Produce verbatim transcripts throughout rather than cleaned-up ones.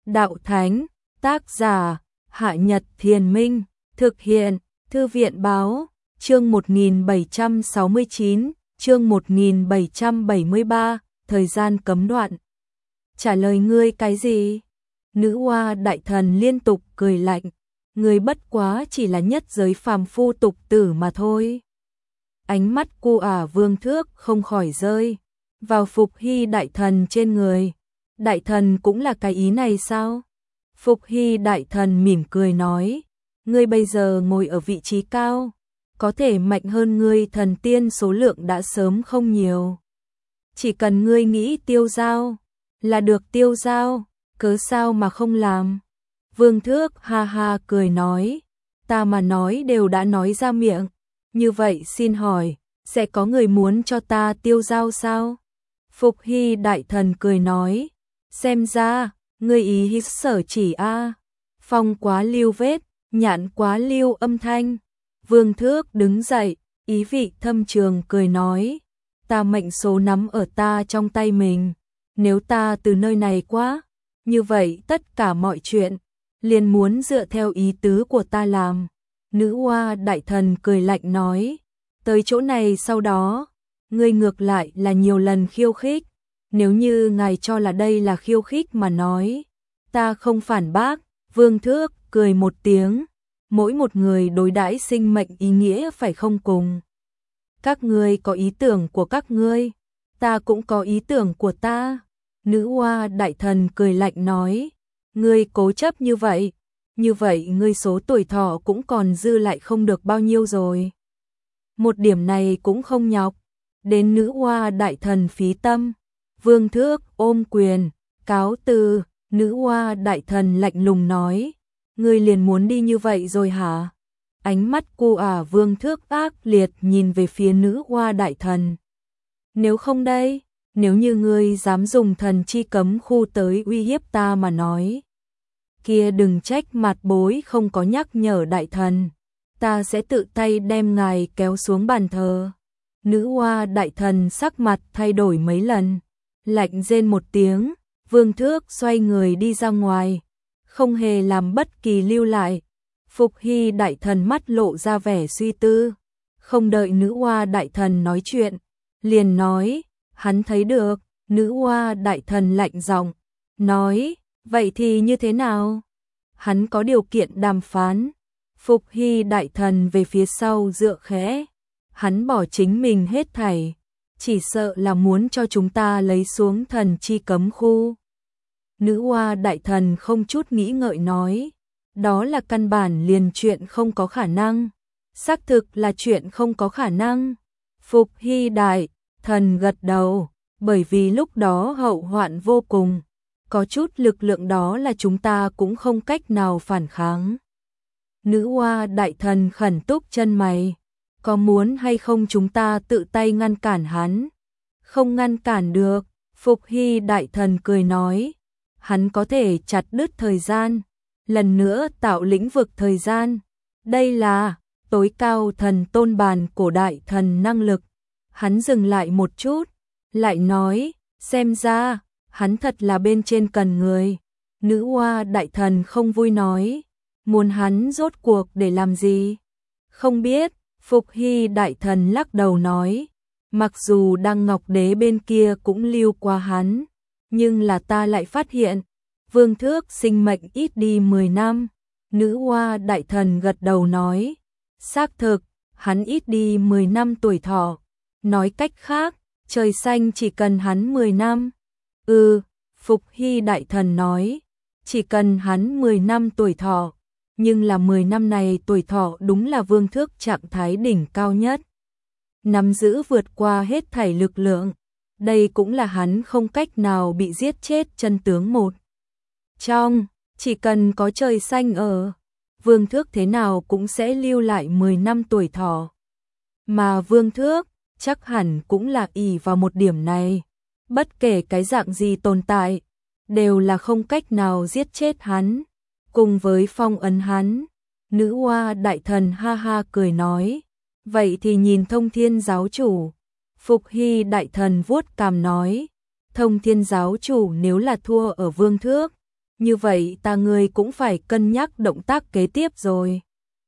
Đạo Thánh, tác giả, Hạ Nhật Thiền Minh, thực hiện, Thư viện Báo, chương một nghìn bảy trăm sáu mươi chín, chương một nghìn bảy trăm bảy mươi ba, thời gian cấm đoạn. Trả lời ngươi cái gì? Nữ Hoa Đại Thần liên tục cười lạnh, ngươi bất quá chỉ là nhất giới phàm phu tục tử mà thôi. Ánh mắt cu ả Vương Thước không khỏi rơi vào Phục Hy Đại Thần trên người. Đại Thần cũng là cái ý này sao? Phục Hy Đại Thần mỉm cười nói, ngươi bây giờ ngồi ở vị trí cao, có thể mạnh hơn ngươi thần tiên số lượng đã sớm không nhiều. Chỉ cần ngươi nghĩ tiêu dao là được tiêu dao, cớ sao mà không làm? Vương Thước ha ha cười nói, ta mà nói đều đã nói ra miệng, như vậy xin hỏi, sẽ có người muốn cho ta tiêu dao sao? Phục Hy Đại Thần cười nói, xem ra, ngươi ý hít sở chỉ a. Phong quá lưu vết, nhạn quá lưu âm thanh. Vương Thước đứng dậy, ý vị thâm trường cười nói, ta mệnh số nắm ở ta trong tay mình, nếu ta từ nơi này quá, như vậy tất cả mọi chuyện liền muốn dựa theo ý tứ của ta làm. Nữ Hoa Đại Thần cười lạnh nói, tới chỗ này sau đó, ngươi ngược lại là nhiều lần khiêu khích, nếu như ngài cho là đây là khiêu khích mà nói, ta không phản bác. Vương Thước cười một tiếng, mỗi một người đối đãi sinh mệnh ý nghĩa phải không cùng. Các ngươi có ý tưởng của các ngươi, ta cũng có ý tưởng của ta. Nữ Hoa Đại Thần cười lạnh nói, ngươi cố chấp như vậy, như vậy ngươi số tuổi thọ cũng còn dư lại không được bao nhiêu rồi. Một điểm này cũng không nhọc, đến Nữ Hoa Đại Thần phí tâm. Vương Thước ôm quyền, cáo từ. Nữ Hoa Đại Thần lạnh lùng nói, ngươi liền muốn đi như vậy rồi hả? Ánh mắt cu ả Vương Thước ác liệt nhìn về phía Nữ Hoa Đại Thần. Nếu không đây, nếu như ngươi dám dùng thần chi cấm khu tới uy hiếp ta mà nói, kia đừng trách mặt bối không có nhắc nhở Đại Thần, ta sẽ tự tay đem ngài kéo xuống bàn thờ. Nữ Hoa Đại Thần sắc mặt thay đổi mấy lần, lạnh rên một tiếng. Vương Thước xoay người đi ra ngoài, không hề làm bất kỳ lưu lại. Phục Hy Đại Thần mắt lộ ra vẻ suy tư, không đợi Nữ Hoa Đại Thần nói chuyện, liền nói, hắn thấy được. Nữ Hoa Đại Thần lạnh giọng nói, vậy thì như thế nào? Hắn có điều kiện đàm phán. Phục Hy Đại Thần về phía sau dựa khẽ, hắn bỏ chính mình hết thảy, chỉ sợ là muốn cho chúng ta lấy xuống thần chi cấm khu. Nữ Hoa Đại Thần không chút nghĩ ngợi nói, đó là căn bản liền chuyện không có khả năng. Xác thực là chuyện không có khả năng. Phục Hy Đại Thần gật đầu, bởi vì lúc đó hậu hoạn vô cùng, có chút lực lượng đó là chúng ta cũng không cách nào phản kháng. Nữ Hoa Đại Thần khẩn túc chân mày, có muốn hay không chúng ta tự tay ngăn cản hắn? Không ngăn cản được. Phục Hy Đại Thần cười nói, hắn có thể chặt đứt thời gian, lần nữa tạo lĩnh vực thời gian. Đây là tối cao thần tôn bàn cổ đại thần năng lực. Hắn dừng lại một chút, lại nói, xem ra, hắn thật là bên trên cần người. Nữ Hoa Đại Thần không vui nói, muốn hắn rốt cuộc để làm gì? Không biết. Phục Hy Đại Thần lắc đầu nói, mặc dù Đăng Ngọc Đế bên kia cũng lưu qua hắn, nhưng là ta lại phát hiện, Vương Thước sinh mệnh ít đi mười năm. Nữ Hoa Đại Thần gật đầu nói, xác thực, hắn ít đi mười năm tuổi thọ. Nói cách khác, trời xanh chỉ cần hắn mười năm. Ừ, Phục Hy Đại Thần nói, chỉ cần hắn mười năm tuổi thọ. Nhưng là mười năm này tuổi thọ đúng là Vương Thước trạng thái đỉnh cao nhất, nắm giữ vượt qua hết thảy lực lượng. Đây cũng là hắn không cách nào bị giết chết chân tướng một trong, chỉ cần có trời xanh ở, Vương Thước thế nào cũng sẽ lưu lại mười năm tuổi thọ. Mà Vương Thước chắc hẳn cũng là ỷ vào một điểm này, bất kể cái dạng gì tồn tại, đều là không cách nào giết chết hắn. Cùng với phong ấn hắn. Nữ Hoa Đại Thần ha ha cười nói, vậy thì nhìn Thông Thiên Giáo Chủ. Phục Hy Đại Thần vuốt cằm nói, Thông Thiên Giáo Chủ nếu là thua ở Vương Thước, như vậy ta ngươi cũng phải cân nhắc động tác kế tiếp rồi.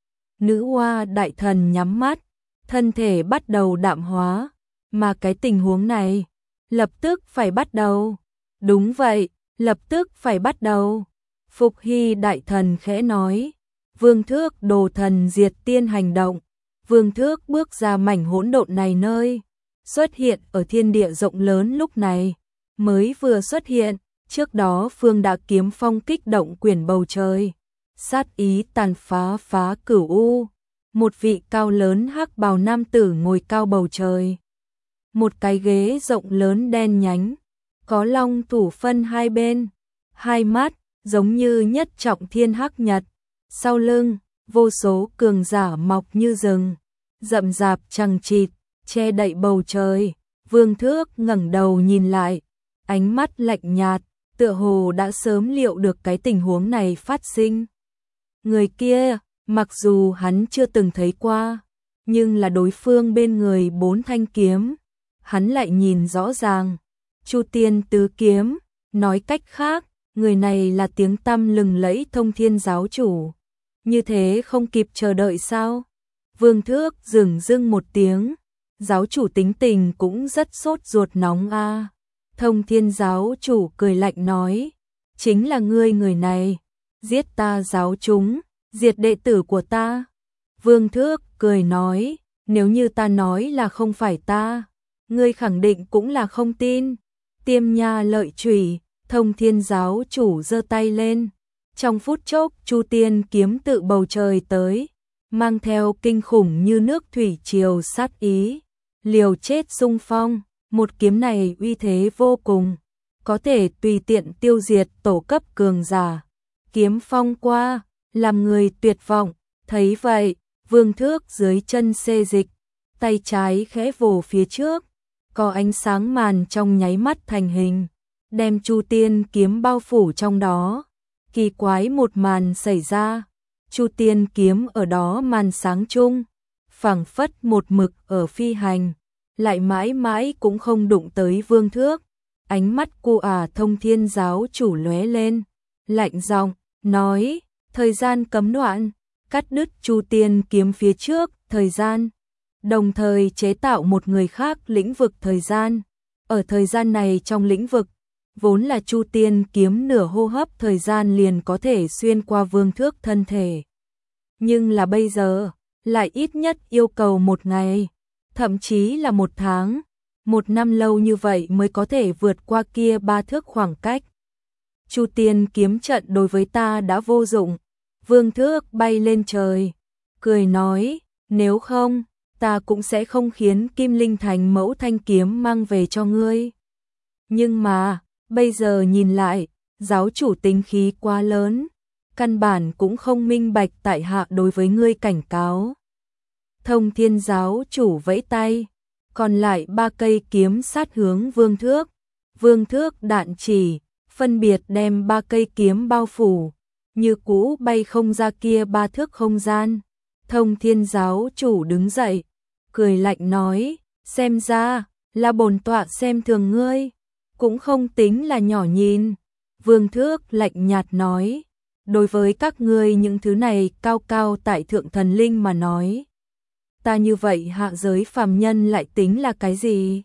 Nữ hoa đại thần nhắm mắt, thân thể bắt đầu đạm hóa, mà cái tình huống này, lập tức phải bắt đầu. Đúng vậy, lập tức phải bắt đầu. Phục Hy đại thần khẽ nói, Vương Thước đồ thần diệt tiên hành động. Vương Thước bước ra mảnh hỗn độn này nơi, xuất hiện ở thiên địa rộng lớn lúc này, mới vừa xuất hiện, trước đó Phương đã kiếm phong kích động quyển bầu trời, sát ý tàn phá phá cửu u, một vị cao lớn hắc bào nam tử ngồi cao bầu trời. Một cái ghế rộng lớn đen nhánh, có long thủ phân hai bên, hai mắt, giống như nhất trọng thiên hắc nhật, sau lưng, vô số cường giả mọc như rừng, rậm rạp chằng chịt, che đậy bầu trời. Vương Thước ngẩng đầu nhìn lại, ánh mắt lạnh nhạt, tựa hồ đã sớm liệu được cái tình huống này phát sinh. Người kia, mặc dù hắn chưa từng thấy qua, nhưng là đối phương bên người bốn thanh kiếm, hắn lại nhìn rõ ràng. Chu Tiên tứ kiếm, nói cách khác, người này là tiếng tăm lừng lẫy Thông Thiên giáo chủ. Như thế không kịp chờ đợi sao? Vương Thước dửng dưng một tiếng, giáo chủ tính tình cũng rất sốt ruột nóng a. À. Thông Thiên giáo chủ cười lạnh nói, chính là ngươi người này, giết ta giáo chúng, diệt đệ tử của ta. Vương Thước cười nói, nếu như ta nói là không phải ta, ngươi khẳng định cũng là không tin. Tiêm nha lợi chủy, Thông Thiên giáo chủ giơ tay lên. Trong phút chốc, Chu Tiên kiếm tự bầu trời tới, mang theo kinh khủng như nước thủy triều sát ý, liều chết xung phong. Một kiếm này uy thế vô cùng, có thể tùy tiện tiêu diệt tổ cấp cường giả. Kiếm phong qua, làm người tuyệt vọng. Thấy vậy, Vương Thước dưới chân xê dịch, tay trái khẽ vồ phía trước, có ánh sáng màn trong nháy mắt thành hình, đem Chu Tiên kiếm bao phủ trong đó. Kỳ quái một màn xảy ra, Chu Tiên kiếm ở đó màn sáng chung, phảng phất một mực ở phi hành, lại mãi mãi cũng không đụng tới Vương Thước. Ánh mắt cô à Thông Thiên giáo chủ lóe lên, lạnh giọng nói, thời gian cấm đoạn, cắt đứt Chu Tiên kiếm phía trước thời gian, đồng thời chế tạo một người khác lĩnh vực thời gian. Ở thời gian này trong lĩnh vực, vốn là Chu Tiên kiếm nửa hô hấp thời gian liền có thể xuyên qua Vương Thước thân thể. Nhưng là bây giờ, lại ít nhất yêu cầu một ngày, thậm chí là một tháng, một năm lâu như vậy mới có thể vượt qua kia ba thước khoảng cách. Chu Tiên kiếm trận đối với ta đã vô dụng. Vương Thước bay lên trời, cười nói, nếu không, ta cũng sẽ không khiến Kim Linh Thành mẫu thanh kiếm mang về cho ngươi. Nhưng mà, bây giờ nhìn lại, giáo chủ tính khí quá lớn, căn bản cũng không minh bạch tại hạ đối với ngươi cảnh cáo. Thông Thiên giáo chủ vẫy tay, còn lại ba cây kiếm sát hướng Vương Thước. Vương Thước đạn chỉ, phân biệt đem ba cây kiếm bao phủ, như cũ bay không ra kia ba thước không gian. Thông Thiên giáo chủ đứng dậy, cười lạnh nói, xem ra là bổn tọa xem thường ngươi, cũng không tính là nhỏ nhìn. Vương Thước lạnh nhạt nói, đối với các ngươi những thứ này cao cao tại thượng thần linh mà nói, ta như vậy hạ giới phàm nhân lại tính là cái gì?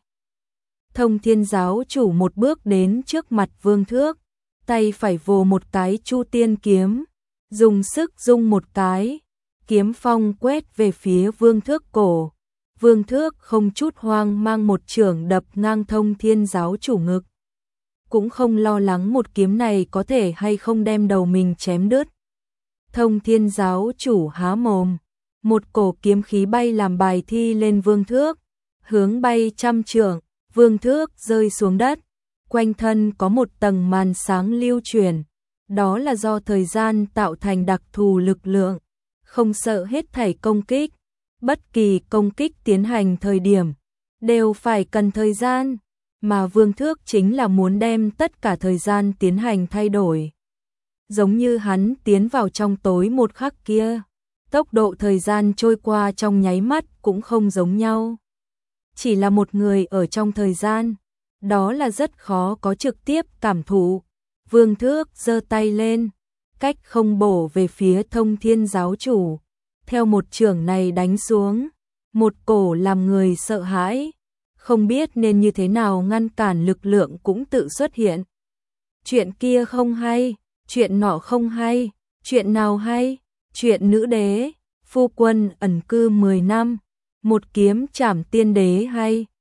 Thông Thiên giáo chủ một bước đến trước mặt Vương Thước, tay phải vồ một cái Chu Tiên kiếm, dùng sức rung một cái, kiếm phong quét về phía Vương Thước cổ. Vương Thước không chút hoang mang một chưởng đập ngang Thông Thiên giáo chủ ngực, cũng không lo lắng một kiếm này có thể hay không đem đầu mình chém đứt. Thông Thiên giáo chủ há mồm, một cổ kiếm khí bay làm bài thi lên Vương Thước, hướng bay trăm trượng. Vương Thước rơi xuống đất, quanh thân có một tầng màn sáng lưu chuyển, đó là do thời gian tạo thành đặc thù lực lượng, không sợ hết thảy công kích, bất kỳ công kích tiến hành thời điểm đều phải cần thời gian, mà Vương Thước chính là muốn đem tất cả thời gian tiến hành thay đổi. Giống như hắn tiến vào trong tối một khắc kia, tốc độ thời gian trôi qua trong nháy mắt cũng không giống nhau. Chỉ là một người ở trong thời gian, đó là rất khó có trực tiếp cảm thụ. Vương Thước giơ tay lên, cách không bổ về phía Thông Thiên giáo chủ. Theo một chưởng này đánh xuống, một cổ làm người sợ hãi, không biết nên như thế nào ngăn cản lực lượng cũng tự xuất hiện. Chuyện kia không hay, chuyện nọ không hay, chuyện nào hay, chuyện nữ đế, phu quân ẩn cư mười năm, một kiếm trảm tiên đế hay.